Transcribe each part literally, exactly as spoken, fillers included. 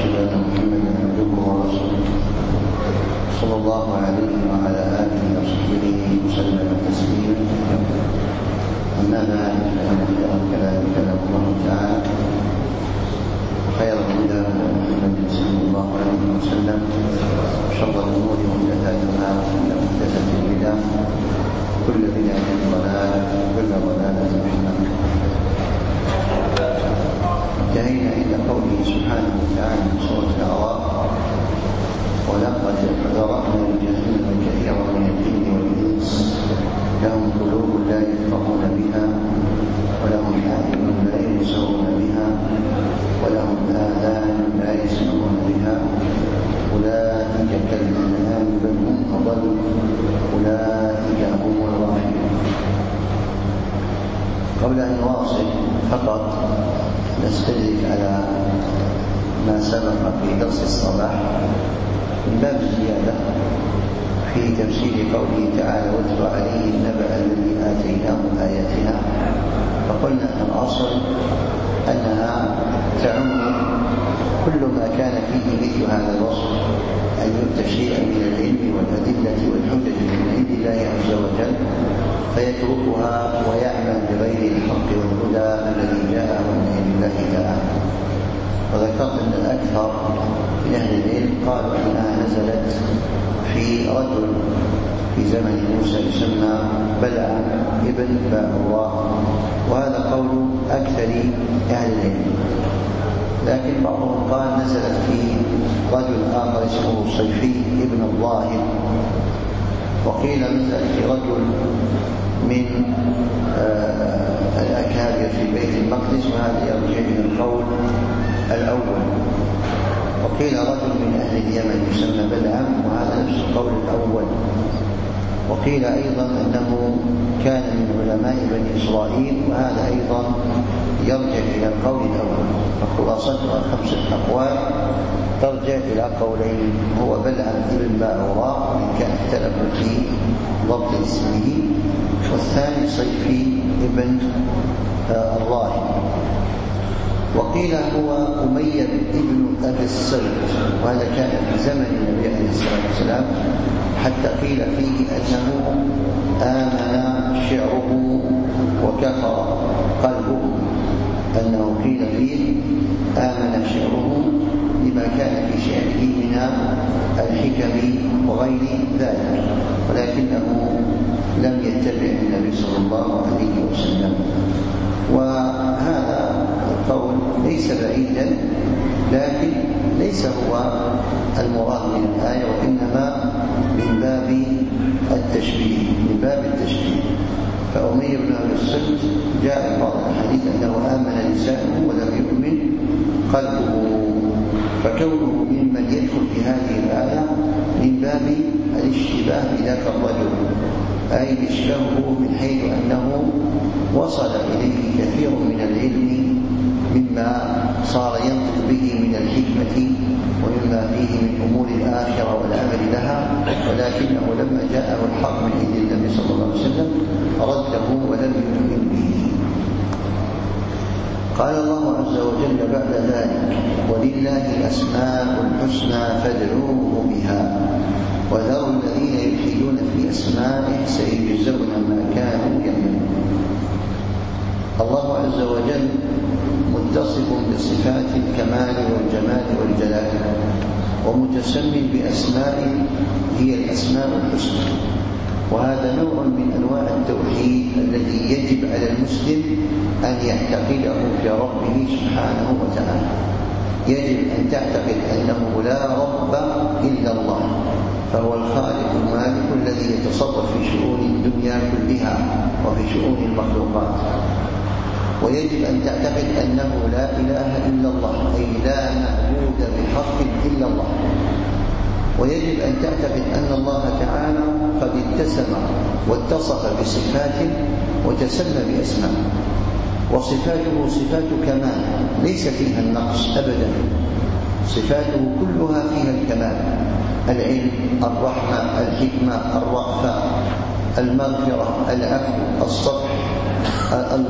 وأشهد أن محمدا عبده ورسوله صلى الله عليه وعلى آله وصحبه وسلم تسليما. أما بعد، فإن خير الكلام كلام الله تعالى، وخير الهدى هدى محمد صلى الله عليه وسلم، وشر الأمور محدثاتها، وكل محدثة بدعة، كل بدعة ضلالة، وكل ضلالة في النار. انتهينا إلى قوله سبحانه وتعالى في سورة الأعراف: ولقد ذرأنا لجهنم كثيرا من الجن والإنس لهم قلوب لا يفقهون بها ولهم أعين لا يبصرون بها ولهم آذان لا يسمعون بها أولئك كالأنعام بل هم أضل أولئك هم الغافلون. قبل أن نواصل فقط نستدرك على ما سبق في درس الصباح من باب الزيادة في تفسير قوله تعالى: واتل عليهم نبأ الذي آتيناه آياتنا. فقلنا أن الأصل أنها تعم كل ما كان فيه مثل هذا الوصف، أن يؤتى شيئا من العلم والأدلة والحجج من عند الله عز وجل فيتركها ويعمل بغير الحق والهدى الذي جاء من عند الله تعالى. وذكرت أن الأكثر من أهل العلم قالوا أنها نزلت في رجل في زمن موسى يسمى بلعام ابن باعوراء، وهذا قول أكثر أهل العلم. لكن بعضهم قال نزلت في رجل آخر اسمه صيفي ابن الظاهر، وقيل نزلت في رجل من آه الأكابر في بيت المقدس، وهذا يرجع إلى القول الأول. وقيل رجل من أهل اليمن يسمى بلعام، وهذا نفس القول الأول. وقيل أيضا أنه كان من علماء بني إسرائيل، وهذا أيضا يرجع إلى القول الأول. فخلاصتها خمسة أقوال ترجع إلى قولين: هو بلعام ابن باعوراء وإن كان اختلفوا في ضبط اسمه، والثاني صيفي ابن الظاهر. وقيل هو أمية ابن أبي الصلت، وهذا كان في زمن النبي عليه الصلاة والسلام، حتى قيل فيه أنه آمن شعره وكفر قلبه، أنه قيل فيه آمن شعره لما كان في شعره من الحكم وغير ذلك، ولكنه لم يتبع النبي صلى الله عليه وسلم. وهذا القول ليس بعيدا، لكن ليس هو المراد من الآية، وإنما من باب التشبيه من باب التشبيه فأمية بن أبي الصلت جاء بعض الحديث أنه آمن لسانه ولم يؤمن قلبه، فكونه ممن يدخل في هذه الآية من باب الاشتباه بذاك الرجل، أي إشباهه من حيث أنه وصل إليه كثير من العلم مما صار ينطق به من الحكمة ومما فيه من أمور الآخرة والعمل لها، ولكنه لما جاءه الحق من عند النبي صلى الله عليه وسلم رده ولم يؤمن به. قال الله عز وجل بعد ذلك: ولله الأسماء الحسنى فادعوه بها وذروا الذين يلحدون في أسمائه سيجزون ما كانوا يعملون. الله عز وجل متصف بصفات الكمال والجمال والجلال، ومتسم بأسماء هي الأسماء الحسنى، وهذا نوع من أنواع التوحيد الذي يجب على المسلم أن يعتقده في ربه سبحانه وتعالى. يجب أن تعتقد أنه لا رب إلا الله، فهو الخالق المالك الذي يتصرف في شؤون الدنيا كلها وفي شؤون المخلوقات. ويجب أن تعتقد أنه لا إله إلا الله، أي لا معبود بحق إلا الله. ويجب أن تعتقد أن الله تعالى قد اتسم واتصف بصفات وتسمى بأسماء، وصفاته صفات كمال ليس فيها النقص أبدا، صفاته كلها فيها الكمال: العلم، الرحمة، الحكمة، الرأفة، المغفرة، العفو، الصفح،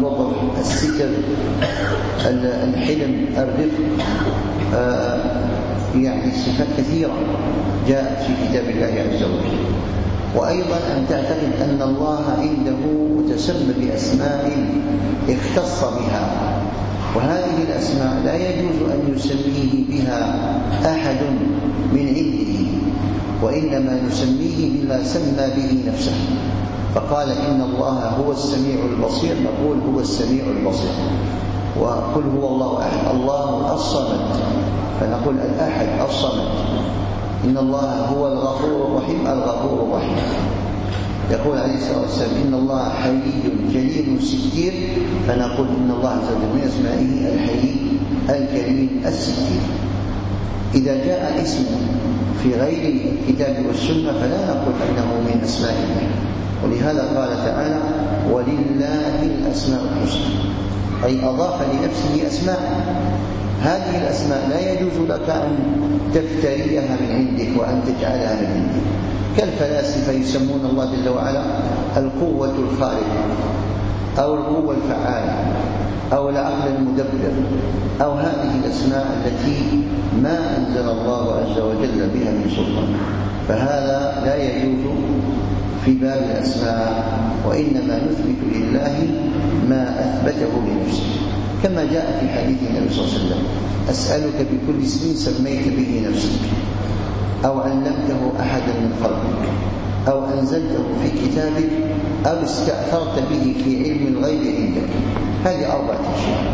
اللطف، الستر، الحلم، الرفق، يعني صفات كثيرة جاءت في كتاب الله عز وجل. وأيضا أن تعتقد أن الله عنده متسمى بأسماء اختص بها، وهذه الأسماء لا يجوز أن يسميه بها أحد من عنده، وإنما نسميه بما سمى به نفسه. فقال إن الله هو السميع البصير، نقول هو السميع البصير. وقل هو الله أحد، الله الصمد، فنقول الأحد الصمد. إن الله هو الغفور الرحيم، الغفور الرحيم. يقول عليه الصلاة والسلام إن الله حي جليل ستير، فنقول إن الله عز وجل من أسمائه الحي الكريم الستير. إذا جاء اسم في غير الكتاب والسنة فلا نقول أنه من أسماء الله. ولهذا قال تعالى ولله الأسماء الحسنى، أي أضاف لنفسه أسماء. هذه الأسماء لا يجوز لك أن تفتريها من عندك وأن تجعلها من عندك. كالفلاسفة يسمون الله جل وعلا القوة الخارقة أو القوة الفعالة أو العقل المدبر أو هذه الأسماء التي ما أنزل الله عز وجل بها من سلطان، فهذا لا يجوز في باب الأسماء، وإنما نثبت لله ما أثبته لنفسه، كما جاء في حديث النبي صلى الله عليه وسلم أسألك بكل اسم سميت به نفسك أو علمته أحدا من خلقك أو أنزلته في كتابك أو استأثرت به في علم الغيب عندك. هذه أربعة أشياء: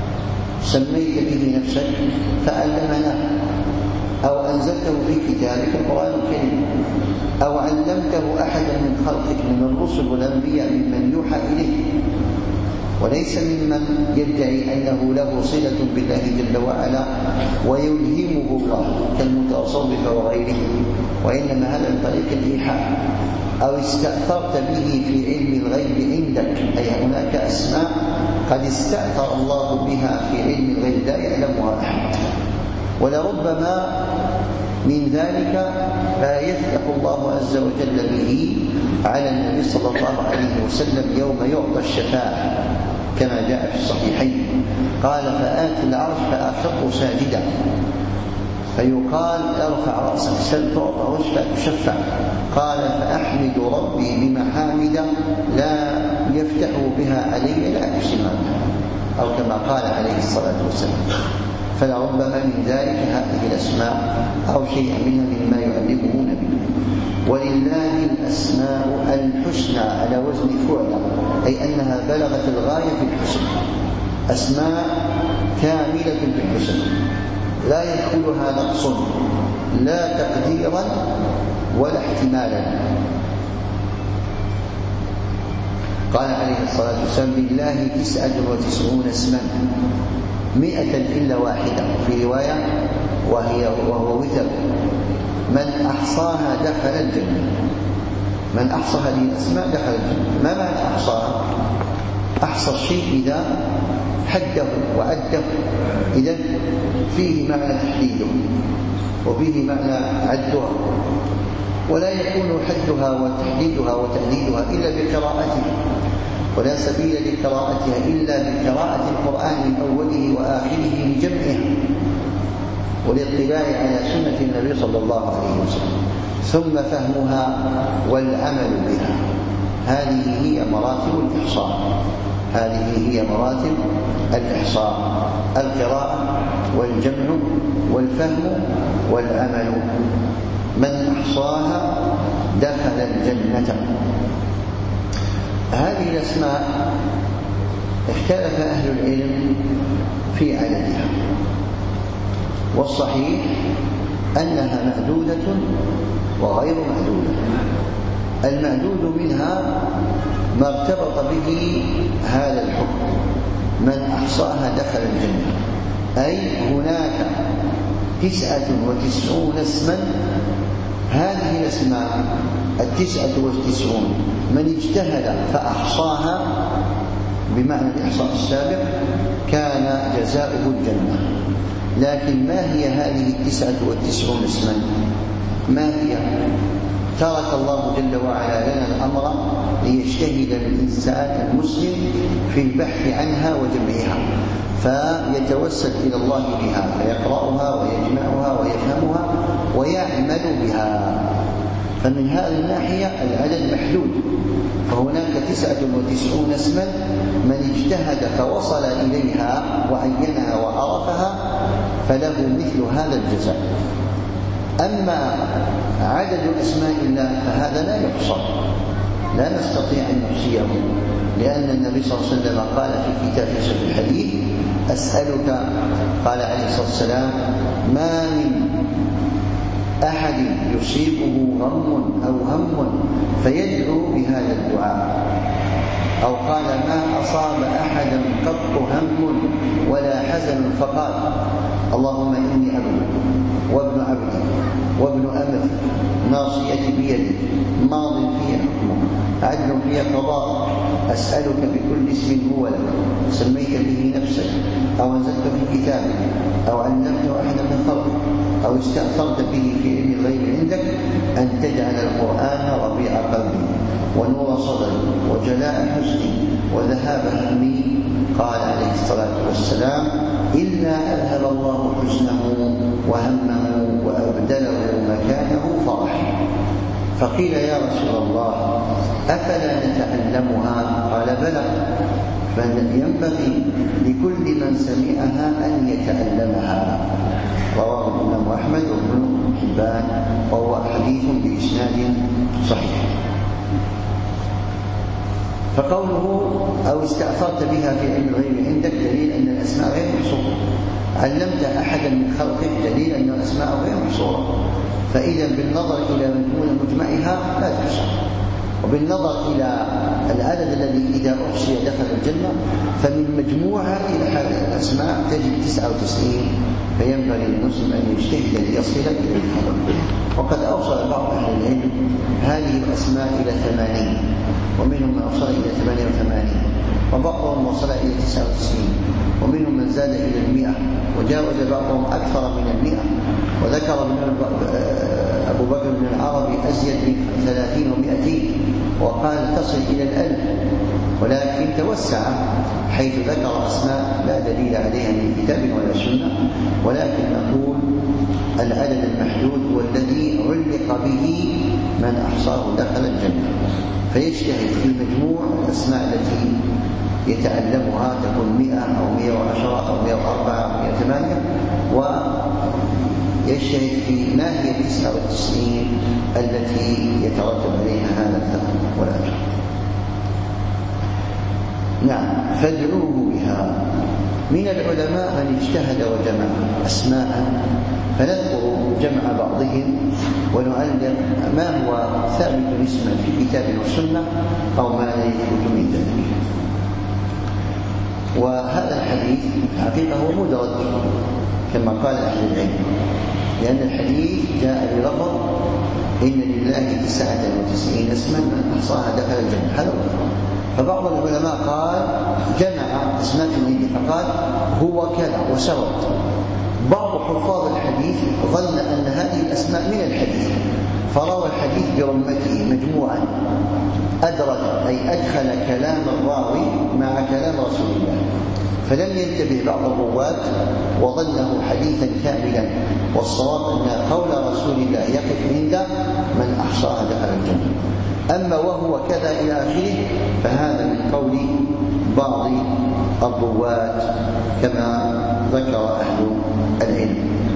سميت به نفسك فعلمناه، أو أنزلته في كتابك القرآن الكريم، أو علمته أحدا من خلقك من الرسل والأنبياء ممن يوحى إليه، وليس ممن يدعي أنه له صلة بالله جل وعلا ويلهمه الله كالمتصوفة وغيرهم، وإنما هذا من طريق الإيحاء. أو استأثرت به في علم الغيب عندك، أي هناك أسماء قد استأثر الله بها في علم الغيب لا يعلمها أحد، ولربما من ذلك ما يفتح الله عز وجل به على النبي صلى الله عليه وسلم يوم يعطى الشفاعة كما جاء في الصحيحين. قال فآتي العرش فأخر ساجدا، فيقال ارفع رأسك سل تعطى واشفع تشفع. قال فأحمد ربي بمحامد لا يفتح بها علي لا أقسمها، أو كما قال عليه الصلاة والسلام. فلربما من ذلك هذه الأسماء أو شيء منها مما يعلمه نبيه. ولله الأسماء الحسنى على وزن فعلى، أي أنها بلغت الغاية في الحسن، أسماء كاملة بالحسن لا يدخلها نقص لا تقديرا ولا احتمالا. قال عليه الصلاة والسلام لله تسعة وتسعون اسما مئة إلا واحدة، في رواية وهي وهو وتر، من أحصاها دخل الجنة. من أحصى هذه الأسماء دخل الجنة. ما معنى أحصاها؟ أحصى الشيء إذا حده وعده، إذا فيه معنى تحديده وفيه معنى عدها، ولا يكون حدها وتحديدها وتعديدها إلا بقراءته، ولا سبيل لقراءتها إلا بقراءة القرآن من أوله وآخره لجمعها والاطلاع على سنة النبي صلى الله عليه وسلم، ثم فهمها والعمل بها. هذه هي مراتب الإحصاء، هذه هي مراتب الإحصاء: القراءة والجمع والفهم والعمل. من أحصاها دخل الجنة. هذه الأسماء اختلف أهل العلم في عددها، والصحيح أنها معدودة وغير معدودة. المعدود منها ما ارتبط به هذا الحكم: من أحصاها دخل الجنة، أي هناك تسعة وتسعون اسما. هذه الأسماء التسعة والتسعون من اجتهد فأحصاها بمعنى الإحصاء السابق كان جزاؤه الجنة. لكن ما هي هذه التسعة والتسعون اسما؟ ما هي؟ ترك الله جل وعلا لنا الأمر ليجتهد الإنسان المسلم في البحث عنها وجمعها، فيتوسل إلى الله بها، فيقرأها ويجمعها ويفهمها ويفهمها ويعمل بها. فمن هذه الناحية العدد محدود، فهناك تسعة وتسعون اسما من اجتهد فوصل إليها وعينها وعرفها فله مثل هذا الجزاء. أما عدد أسماء الله فهذا لا يحصى، لا نستطيع أن نحصيه، لأن النبي صلى الله عليه وسلم قال في كتاب في الحديث: أسألك، قال عليه الصلاة والسلام: ما من أحد يصيبه غم أو هم فيدعو بهذا الدعاء، أو قال: ما أصاب أحدا قط هم ولا حزن فقال: اللهم إني عبدك وابن عبدك وابن أمتك ناصيتي بيدك ماض في حكمك عدل في قضاءك، أسألك بكل اسم هو لك سميت به نفسك أو أنزلت في كتابك أو علمته أحدا من خلقك أو استأثرت به في علم الغيب عندك أن تجعل القرآن ربيع قلبي ونور صدري وجلاء حزني وذهاب همي. قال عليه الصلاة والسلام: إلا أذهب الله حزنه وهمه وأبدله مكانه فرحا. فقيل: يا رسول الله أفلا نتعلمها؟ قال: بلى، فينبغي لكل من سمعها أن يتعلمها. رواه الإمام أحمد وابن حبان، وهو حديث بإسناد صحيح. فقوله: أو استأثرت بها في علم الغيب عندك دليل أن الأسماء غير محصورة، علمت أحدا من خلقك دليل أن الأسماء غير محصورة. فإذا بالنظر إلى مجموع مجمعها لا تحصى، وبالنظر إلى العدد الذي إذا أحصي دخل الجنة فمن مجموعها إلى الأسماء تجد تسعة وتسعين، فينبغي للمسلم أن يجتهد ليصل إليها. وقد أوصل بعض أهل العلم هذه الأسماء إلى ثمانين، ومنهم من أوصل إلى ثمانية وثمانين، وبعضهم وصل إلى تسعة وتسعين، ومنهم من زاد إلى المئة، وجاوز بعضهم أكثر من المئة. وذكر أبو بكر بن العربي أزيد من ثلاثين ومئتين، وقال تصل إلى الألف، ولكن توسع حيث ذكر أسماء لا دليل عليها من كتاب ولا سنة. ولكن نقول العدد المحدود والذي علق به من أحصاه دخل الجنة، فيجتهد في مجموع الأسماء التي يتعلمها تكون مئة أو مئة وعشرة أو مئة وأربعة أو مئة وثمانية، ويجتهد في ما هي التسعة والتسعين التي يترتب عليها هذا الثواب والأجر. نعم، فادعوه بها. من العلماء من اجتهد وجمع أسماء، فنذكر جمع بعضهم ونعلق ما هو ثابت اسما في كتاب وسنة أو ما لا يثبت من ذلك. وهذا الحديث حقيقة هو مدرج كما قال أهل العلم، لأن الحديث جاء بلفظ: إن لله تسعة وتسعين اسما من أحصاها دخل الجنة. هذا فبعض العلماء قال جمع أسماء النبي فقال هو كذا وسرد. بعض حفاظ الحديث ظن أن هذه الأسماء من الحديث، فروى الحديث برمته مجموعا، أدرج أي أدخل كلام الراوي مع كلام رسول الله، فلم ينتبه بعض الرواة وظنه حديثا كاملا، والصواب أن قول رسول الله يقف عند من أحصاها دخل الجنة. أما وهو كذا إلى آخره فهذا من قول بعض الرواة كما ذكر أهل العلم.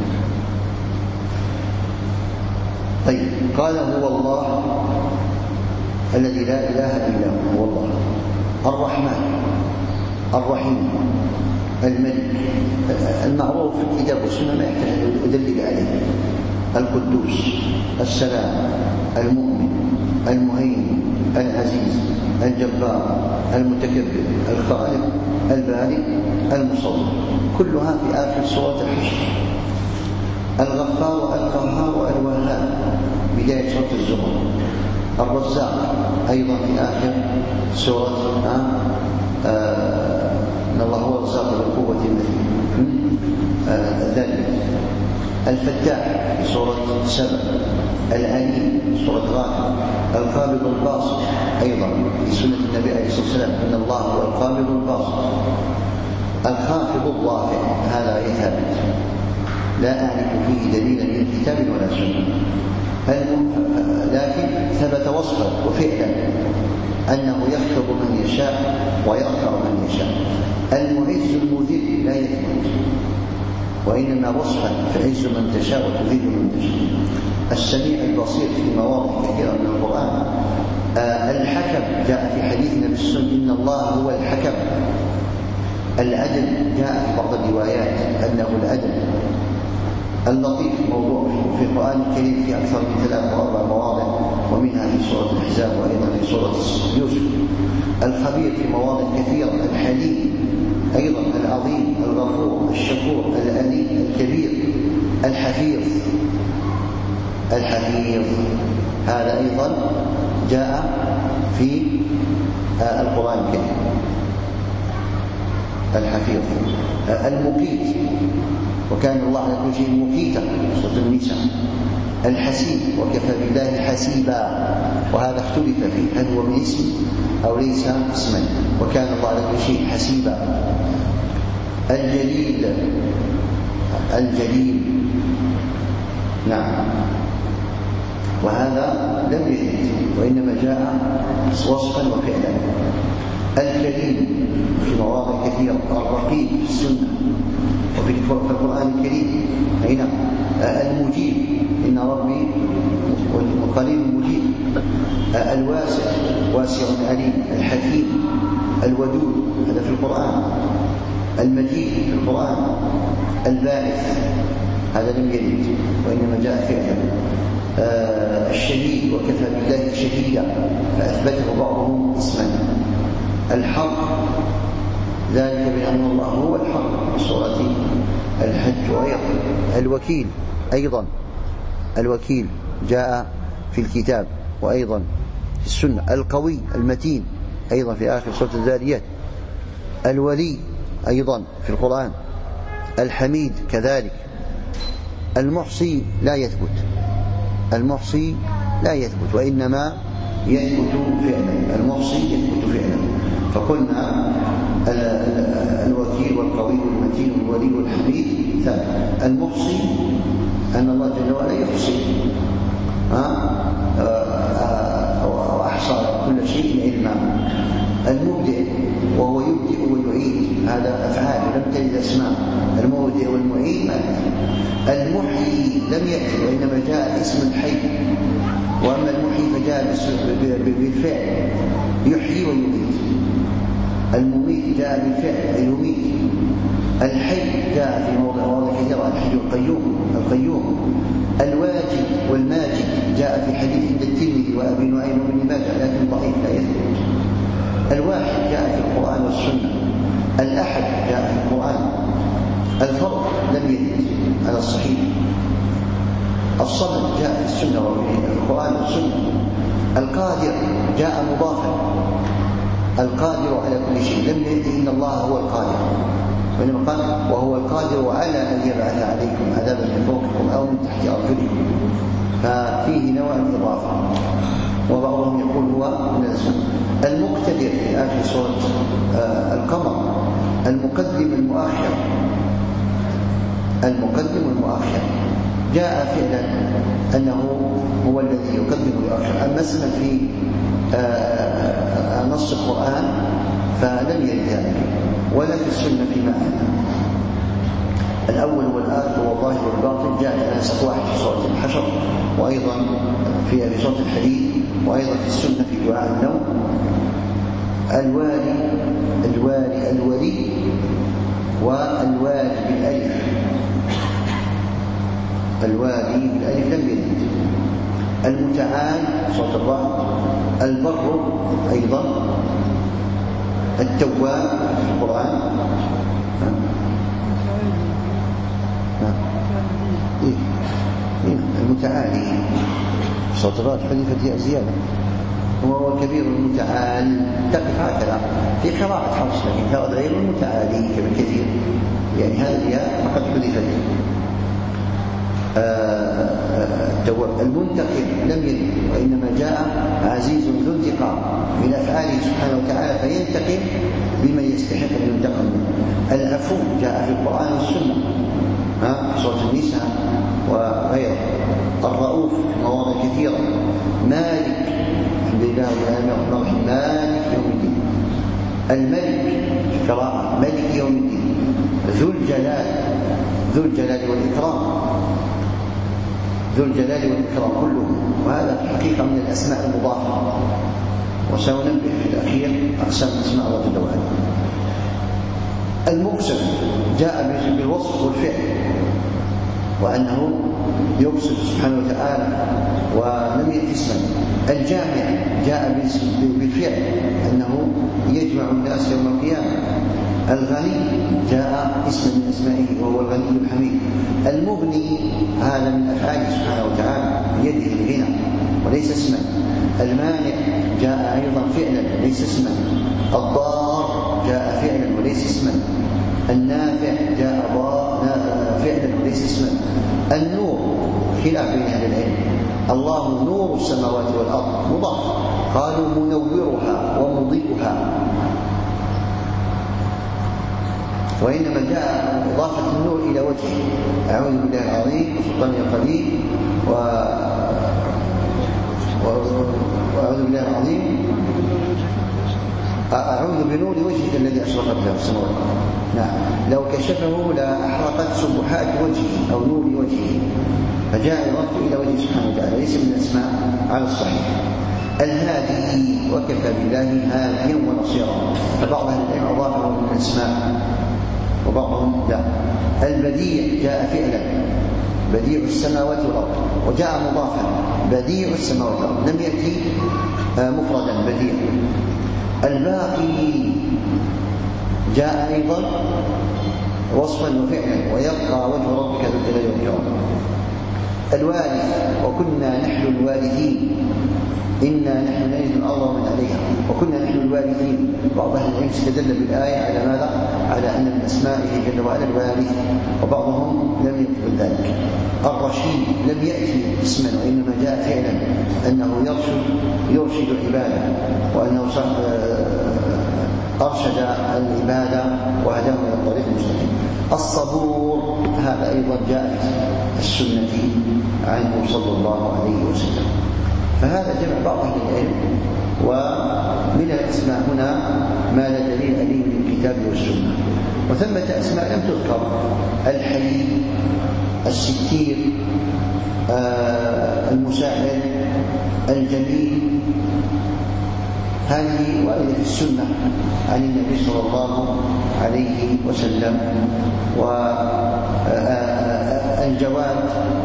طيب، قال: هو الله الذي لا إله إلا هو، هو الله الرحمن الرحيم الملك، المعروف في الكتاب والسنة ما يحتاج أن أدلل عليه، القدوس السلام المؤمن المهيمن العزيز الجبار المتكبر الخالق البارئ المصور، كلها في آخر سورة الحشر. الغفار القهار الوهاب بداية سورة الزمر. الرزاق أيضا في آخر سورة إن الله هو الرزاق ذو القوة المتين ذلك. الفتاح في سورة سبع. العليم في سورة غافر. القابض الباسط أيضا في سنة النبي عليه الصلاة والسلام إن الله هو القابض الباسط. الخافض الرافع هذا ثابت لا أعرف فيه دليلا من كتاب ولا سنة، لكن ثبت وصفا وفعلا أنه يخفض من يشاء ويرفع من يشاء. المعز المذل لا يثبت، وإنما وصفا تعز من تشاء وتذل من تشاء. السميع البصير في مواضع كثيرة من القرآن. آه الحكم جاء في حديثنا بالسنة إن الله هو الحكم. العدل جاء في بعض الروايات أنه العدل. اللطيف موضوع في القرآن الكريم في أكثر من ثلاث وأربع مواضع، ومنها في سورة الأحزاب وأيضا في سورة يوسف. الخبير في مواضع كثيرة. الحليم أيضا، العظيم، الغفور، الشكور، الأليم، الكبير. الحفيظ الحفيظ هذا أيضا جاء في القرآن الكريم. الحفيظ. المقيت، وكان الله على كل شيء مقيتا، سورة النساء. الحسيب، وكفى بالله حسيبا، وهذا اختلف فيه هل هو من اسم أو ليس اسما، وكان الله على كل شيء حسيبا. الجليل الجليل نعم، وهذا لم يرد وإنما جاء وصفا وفعلا. الكريم في مواضع كثيرة. الرقيب في السنة وفي القرآن الكريم. هنا المجيب إن ربي قريب مجيب. الواسع واسع عليم. الحكيم. الودود هذا في القرآن. المجيد في القرآن. الباعث هذا لم يرد وإنما جاء فعلا. آه الشهيد، وكفى بالله شهيدا، فأثبته بعضهم اسما. الحق ذلك بأن الله هو الحق في سورة الحج. وأيضا الوكيل أيضا الوكيل جاء في الكتاب وأيضا في السنة. القوي المتين أيضا في آخر سورة الذاريات. الولي أيضا في القرآن. الحميد كذلك. المحصي لا يثبت المحصي لا يثبت وإنما يثبت فعلا. المحصي يثبت فعلا. فقلنا الوكيل والقوي والمتين والولي والحميد ثابت. المحصي أن الله جل وعلا يحصي وأحصى كل شيء علما. المبدئ وهو يبدئ ويعيد، هذا أفعال لم تلد أسماء. المبدئ والمعيد ما يأتي. المحيي لم يأتي وإنما جاء اسم الحي، وأما المحيي فجاء بالفعل يحيي ويميت. المميت جاء بالفعل يميت. الحي جاء في موضع مواضع كثيرة. الحي القيوم القيوم. الواجب والماجد جاء في حديث عند الترمذي وأبي نعيم وابن ماجه لكن ضعيف لا يثبت. الواحد جاء في القرآن والسنة. الأحد جاء في القرآن. الفرد لم يرد على الصحيح. الصمد جاء في السنة وفي القرآن والسنة. القادر جاء مضافا. القادر على كل شيء لم يرد إن الله هو القادر، وإنما قال وهو القادر على أن يبعث عليكم عذابا من فوقكم أو من تحت أرجلكم، ففيه نوع من إضافة. وبعضهم يقول هو من السنة. المقتدر في آخر سورة آه القمر. المقدم المؤخر. المقدم المؤخر جاء فعلا أنه هو الذي يقدم ويؤخر. أما اسما في آه نص القرآن فلم يرد ذلك ولا في السنة في معنى. الأول والآخر والظاهر والباطن جاء على نسق واحد في سورة الحشر، وأيضا في سورة الحديد، وأيضا في السنة في دعاء النوم. الوالي الوالي الولي والوالي بالألف. الوالي بالألف لم يرد. المتعال سورة الرعد. البر أيضا. التواب في القرآن. المتعالي صوت الرعد حذفت زيادة. هو كبير المتعال تقف هكذا في قراءة حفص، لكن هذا غير المتعالي كثير، يعني هذه الياء فقد حذفت. التواب. المنتقم لم يرد وإنما جاء عزيز ذو انتقام من أفعاله سبحانه وتعالى فينتقم بمن يستحق أن ينتقم منه. العفو جاء في القرآن والسنة. في سورة النساء وغيره. الرؤوف في مواضع كثيرة. مالك، الحمد لله رب العالمين، مالك يوم الدين. الملك قراءة ملك يوم الدين. ذو الجلال، ذو الجلال والإكرام، ذو الجلال والإكرام كلهم. وهذا في الحقيقة من الأسماء المضافة، وسننبه في الأخير أقسام أسماء الله جل وعلا. المقسم جاء بالوصف والفعل، وأنه يقسم سبحانه وتعالى ولم يأتي اسما. الجامع جاء بالفعل، أنه يجمع الناس يوم القيامة. الغني جاء اسما من اسمائه وهو الغني الحميد. المغني هذا من أفعاله سبحانه وتعالى، بيده الغنى وليس اسما. المانع جاء أيضا فعلا وليس اسما. الضار جاء فعلا وليس اسما. النافع جاء فعلا وليس اسما. النور خلاف بين اهل العلم. الله نور السماوات والارض مضاف، قالوا منورها ومضيئها، وانما جاء اضافه النور الى وجهه. اعوذ بالله العظيم وسلطانه القديم و... واعوذ بالله العظيم أعوذ بنور وجهك الذي أشرقت له السماوات. نعم، لو كشفه لأحرقت سبحات وجهه أو نور وجهه، فجاء الرفع إلى وجهه سبحانه وتعالى، ليس من الأسماء على الصحيح. الهادي وكفى بالله هاديا ونصيرا، فبعض أهل العلم أضافه من الأسماء وبعضهم لا. البديع جاء فعلا، بديع السماوات والأرض، وجاء مضافا بديع السماوات والأرض، لم يأتي مفردا بديع. الباقي جاء أيضا وصفا وفعلا، ويبقى وجه ربك ذو الجلال والإكرام. الوارث، وكنا نحن الوارثين، إنا نحن نرث الأرض ومن عليها وكنا نحن الوارثين. بعض أهل العلم استدل بالآية على ماذا؟ على أن من أسمائه جل وعلا الوارث، وبعضهم لم يقبل ذلك. الرشيد لم يأتي اسما وإنما جاء فعلا، أنه يرشد يرشد عباده، وأنه أرشد العبادة وهداهم إلى الطريق المستقيم. الصبور هذا أيضا جاء السنة عنه صلى الله عليه وسلم. فهذا جمع بعض أهل العلم. ومن الأسماء هنا ما لا دليل عليه من الكتاب والسنة. وثمة أسماء لم تذكر: الحليم، الستير، آه، المساعد، الجميل. هذه واردة في السنة عن النبي صلى الله عليه وسلم. والجواد،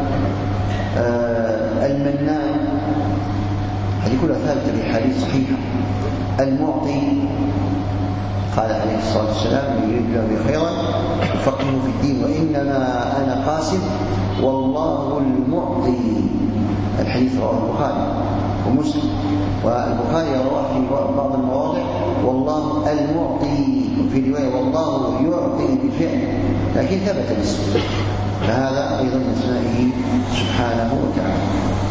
المنان، هذه كلها ثابتة في حديث صحيحة. المعطي، قال عليه الصلاة والسلام: من يريد الله خيرا يفقهه في الدين، وإنما أنا قاسم والله المعطي. الحديث رواه البخاري ومسلم، والبخاري رواه في بعض المواضع والله المعطي، وفي رواية والله يعطي بالفعل، لكن ثبت الاسم، فهذا أيضا من أسمائه سبحانه وتعالى.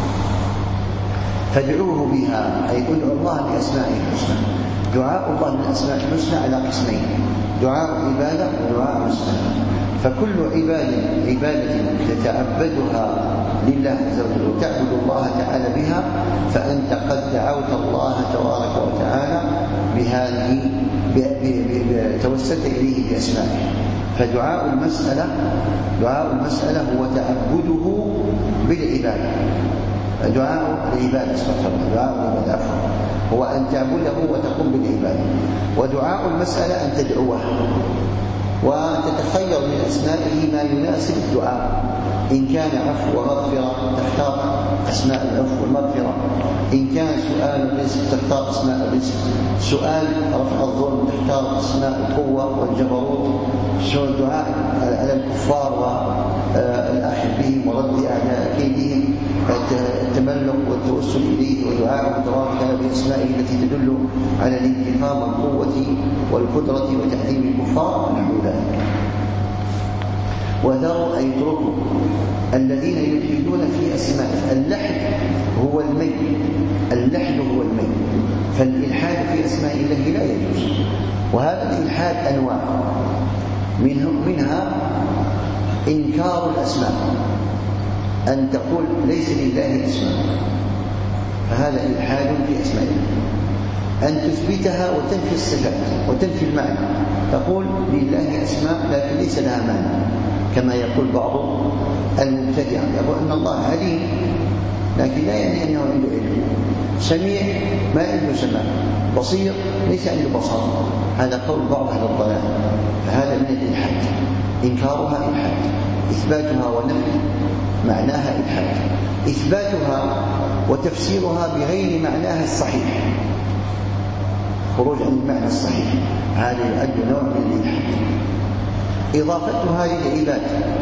فادعوه بها، أي ادعوا الله بأسمائه الحسنى. دعاء الله بالأسماء الحسنى على قسمين: دعاء عبادة ودعاء مسألة. فكل عبادة عبادة تتعبدها لله عز وجل وتعبد الله تعالى بها، فأنت قد دعوت الله تبارك وتعالى بهذه، توسلت إليه بأسمائه. فدعاء المسألة دعاء المسألة هو تعبده بالعبادة. دعاء العبادة دعاء العبادة عفوا هو أن تعبده وتقوم بالعبادة. ودعاء المسألة أن تدعوه وتتخير من أسمائه ما يناسب الدعاء. إن كان عفو ومغفرة تختار أسماء العفو والمغفرة، إن كان سؤال الرزق تختار أسماء الرزق، سؤال رفع الظلم تختار أسماء القوة والجبروت، سؤال الدعاء على الكفار والأخذ بهم ورد أعداء كيدهم، التملك والتوسل إليه ودعاءه تبارك بأسمائه التي تدل على الانتقام والقوة والقدرة وتحريم الكفار ونحو ذلك. وذروا أن يتركوا الذين يلحدون في أسمائه. اللحد هو الميل، اللحد هو الميل، فالإلحاد في أسماء الله لا يجوز. وهذا الإلحاد أنواع، منها إنكار الأسماء، أن تقول ليس لله اسماء، فهذا إلحاد في أسماء الله. أن تثبتها وتنفي الصفات وتنفي المعنى، تقول لله أسماء لكن ليس لها معنى، كما يقول بعض المبتدعة يقول أن الله عليم لكن لا يعني أنه عنده علم، سميع ما عنده سماع، بصير ليس عنده بصر. هذا قول بعض أهل الضلال، فهذا من الإلحاد. إنكارها إلحاد، إثباتها ونفي معناها إلحاد، إثباتها وتفسيرها بغير معناها الصحيح، خروج عن المعنى الصحيح، هذا يعد نوع من الإلحاد. إضافتها للعباد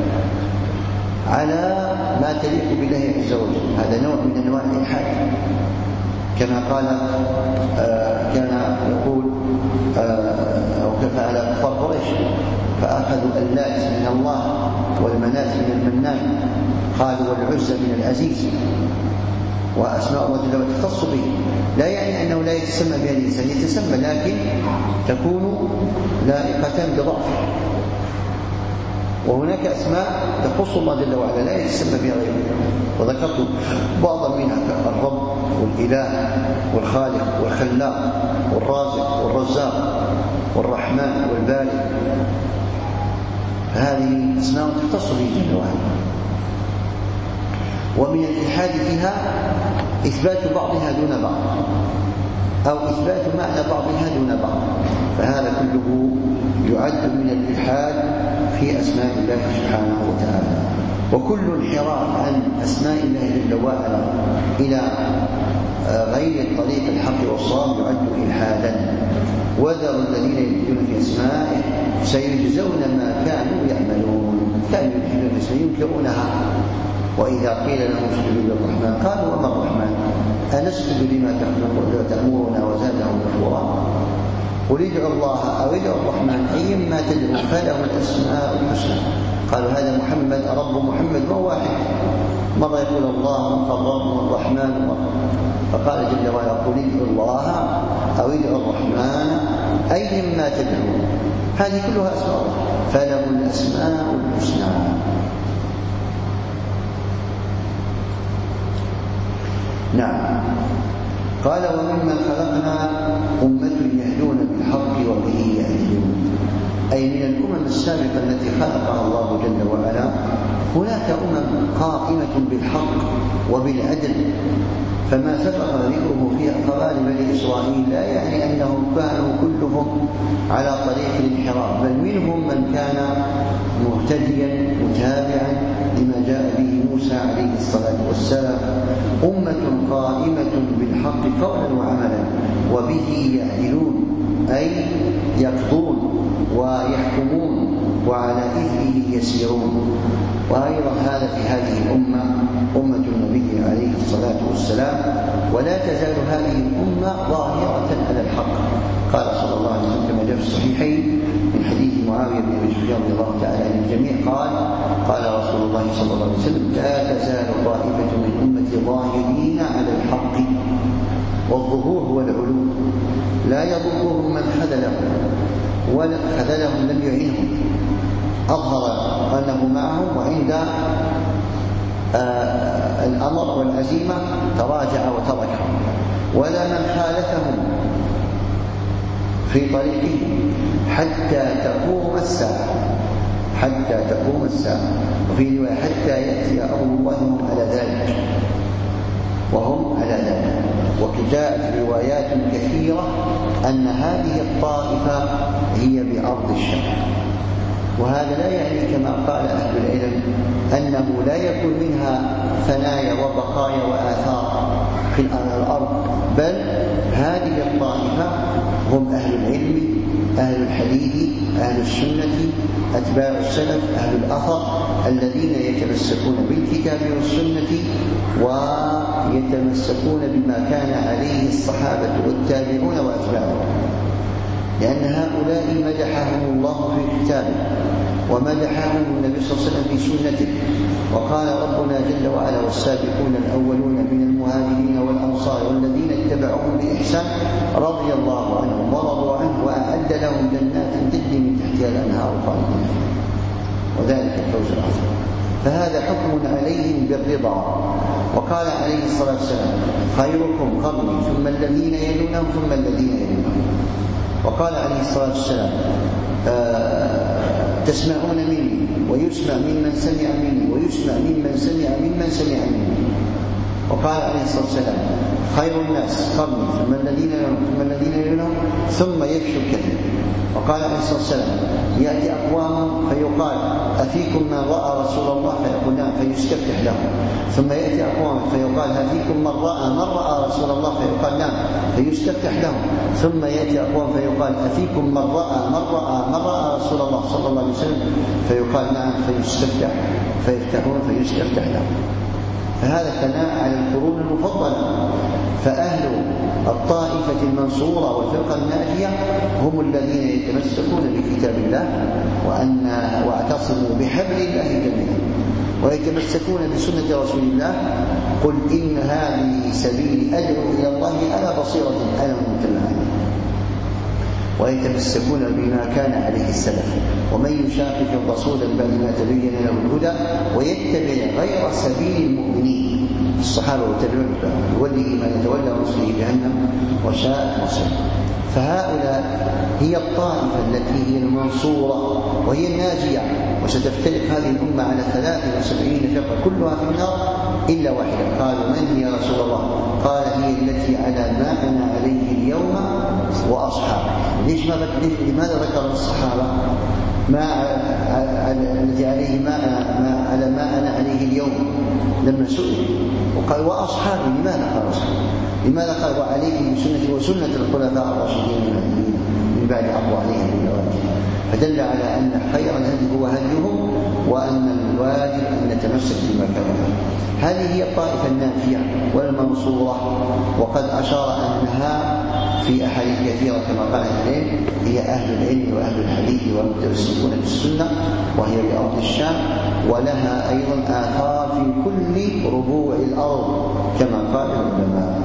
على ما تليق بالله عز وجل، هذا نوع من أنواع الإلحاد. كما قال آه كان يقول آه أو كفى على كفار قريش فأخذوا اللات من الله والمنات من المنان، قالوا والعزى من العزيز، وأسماء الله جل وعلا تختص به، لا يعني أنه لا يتسمى بها الإنسان، يتسمى لكن تكون لائقة بضعفه. وهناك أسماء تخص الله جل وعلا لا يتسمى بها غيره، وذكرت بعضا منها الرب والإله والخالق والخلاق والرازق والرزاق والرحمن والبارئ، فهذه أسماء تختص به جل وعلا. ومن الإلحاد فيها إثبات بعضها دون بعض، أو إثبات معنى بعضها دون بعض، فهذا كله يعد من الإلحاد في أسماء الله سبحانه وتعالى. وكل انحراف عن أسماء الله جل وعلا إلى غير الطريق الحق والصواب يعد إلحادا. وذروا الذين يلحدون في أسمائه سيجزون ما كانوا يعملون. كانوا يلحدون في أسمائه ينكرونها، وإذا قيل لهم اسجدوا للرحمن قالوا وما الرحمن أنسجد لما تأمرنا وزادهم نفورا. قل ادعوا الله أو ادعوا الرحمن أيما تدعوا فله الأسماء الحسنى. قالوا هذا محمد رب محمد ما واحد، مرة يقول الله الرب والرحمن مرة. فقال جل وعلا قل ادعوا الله أو ادعوا الرحمن أيما تدعوا، هذه كلها أسماء الله فله الأسماء الحسنى. نعم. قال وممن خلقنا أمة يهدون بالحق وبه يهدون، أي من الأمم السابقة التي خلقها الله جل وعلا هناك أمم قائمة بالحق وبالعدل، فما سبق ذكره في أخبار بني إسرائيل لا يعني أنهم كانوا كلهم على طريق الانحراف، بل منهم من كان مهتديا متابعا لما جاء به موسى عليه الصلاة والسلام. أمة قائمة بالحق قولا وعملا وبه يعدلون، أي يقضون ويحكمون وعلى إثره يسيرون. وأيضا هذا في هذه الأمة أمة النبي عليه الصلاة والسلام، ولا تزال هذه الأمة ظاهرة على الحق. قال صلى الله عليه وسلم كما جاء في الصحيحين من حديث معاوية بن أبي سفيان رضي الله تعالى عن الجميع قال قال رسول الله صلى الله عليه وسلم لا تزال طائفة من أمتي ظاهرين على الحق، والظهور هو العلو، لا يضرهم من خذلهم ولا خذلهم لم يعنهم، أظهر أنه معهم، وعند آه الأمر والعزيمة تراجع وتركهم، ولا من خالفهم في طريقهم حتى تقوم الساعة حتى تقوم الساعة وفي رواية حتى يأتي أمر الله وهم على ذلك وهم على ذلك. وجاءت روايات كثيرة أن هذه الطائفة هي بأرض الشام، وهذا لا يعني كما قال أهل العلم أنه لا يكون منها ثنايا وبقايا وآثار في الأرض، بل هذه الطائفة هم أهل العلم أهل الحديث أهل السنة أتباع السلف أهل الأثر الذين يتمسكون بالكتاب والسنة ويتمسكون بما كان عليه الصحابة والتابعون وأتباعهم، لأن هؤلاء مدحهم الله في كتابه ومدحهم النبي صلى الله عليه وسلم في سنته. وقال ربنا جل وعلا والسابقون الأولون من المهاجرين والأنصار والذين اتبعوهم بإحسان رضي الله عنهم ورضوا عنه وأعد لهم جنات تجري من تحتها الأنهار خالدين فيها. وذلك الفوز العظيم. فهذا حكم عليهم بالرضا. وقال عليه الصلاة والسلام: خيركم قرني ثم الذين يلونهم ثم الذين يلونهم. وقال عليه الصلاة والسلام: آه تسمعون مني ويسمع ممن سمع مني ويسمع ممن سمع ممن سمع مني. وقال عليه الصلاة والسلام: خير الناس قرني ثم الذين يلونهم ثم الذين يلونهم ثم يفشو الكذب. وقال عليه الصلاة والسلام: يأتي أقوام فيقال: أفيكم من رأى رسول الله؟ فيقول: نعم، فيستفتح له. ثم يأتي أقوام فيقال: أفيكم من رأى من رأى رسول الله؟ فيقال: نعم، فيستفتح له. ثم يأتي أقوام فيقال: أفيكم من رأى من رأى من رأى رسول الله صلى الله عليه وسلم؟ فيقال: نعم، فيستفتح فيفتحون فيستفتح له. فهذا ثناء على القرون المفضلة. فأهل الطائفة المنصورة والفرقة الناجية هم الذين يتمسكون بكتاب الله وأن واعتصموا بحبل الله جميعا ويتمسكون بسنة رسول الله: قل إن هذه سبيلي أدعو إلى الله على بصيرة أنا ومن اتبعني. ويتمسكون بما كان عليه السلف. ومن يشاقق الرسول بعد ما تبين له الهدى ويتبع غير سبيل المؤمنين الصحابة والتابعون يوليه ما يتولى ورسله جهنم وساءت مصيره. فهؤلاء هي الطائفة التي هي المنصورة وهي الناجية. وستفترق هذه الأمة على ثلاث وسبعين فرقة كلها في النار إلا واحدة. قالوا: من هي رسول الله؟ قال: هي التي على ما أنا عليه اليوم وأصحابي. ليش ما لماذا ذكر الصحابة ما الذي عليه ما ما على ما أنا عليه اليوم لما سئل؟ وقال: وأصحابي. لماذا قال أصحابي؟ لماذا قال: وعليهم بسنتي وسنة الخلفاء الراشدين المهديين من بعد عضوا عليهم بالنواجذ؟ فدل على أن خير الهدي هو هديهم وأن الواجب أن نتمسك بما كانوا عليه. هذه هي الطائفة النافية والمنصورة. وقد أشار أنها في أحاديث كثيرة كما قال العلم هي أهل العلم وأهل الحديث والمتمسكون بالسنة، وهي بأرض الشام، ولها أيضا آثار في كل ربوع الأرض كما قال العلماء.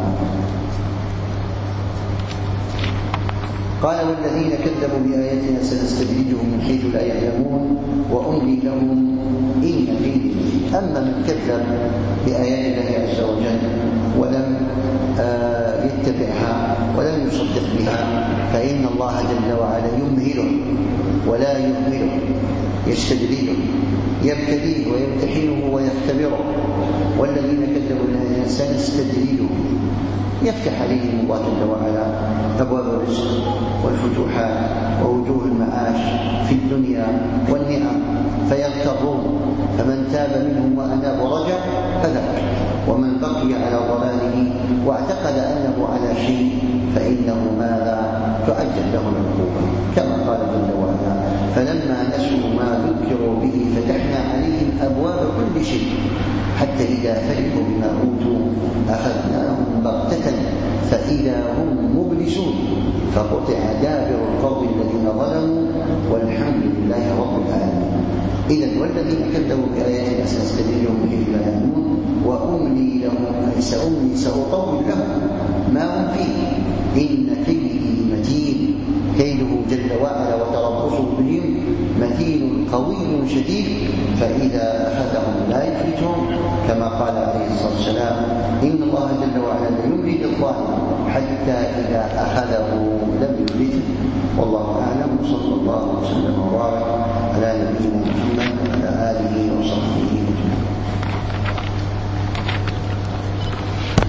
قال: والذين كذبوا بآياتنا سنستدرجهم من حيث لا يعلمون وأملي لهم إن كيدي. أما من كذب بآيات الله عز وجل ولم آه يتبعها ولم يصدق بها فإن الله جل وعلا يمهله ولا يهمله، يستدرجه، يبتليه ويمتحنه ويختبره. والذين كذبوا بآياتنا سنستدرجهم، يفتح عليهم الله جل وعلا أبواب الرزق والفتوحات ووجوه المعاش في الدنيا والنعم فيغترون. فمن تاب منهم وأناب ورجع فذاك، ومن بقي على ضلاله واعتقد أنه على شيء فإنه ماذا؟ تعجل له العقوبة كما قال جل وعلا: فلما نسوا ما ذكروا به فتحنا عليهم أبواب كل شيء حتى إذا فرحوا بما أوتوا أخذناهم بغتة فإذا هم مبلسون فقطع دابر القوم الذين ظلموا والحمد لله رب العالمين. إذن والذين كذبوا بآياتنا سنستدرجهم من حيث لا يعلمون وأملي لهم، أي سأملي سأطول لهم ما هم فيه، إن كيدي متين. كيده جل وعلا وتربصه بهم متين قوي شديد، فإذا أخذهم لا يفلتهم كما قال عليه الصلاة والسلام: إن الله جل وعلا يملي للظالم حتى إذا أخذه لم يفلته. والله أعلم، صلى الله عليه وسلم.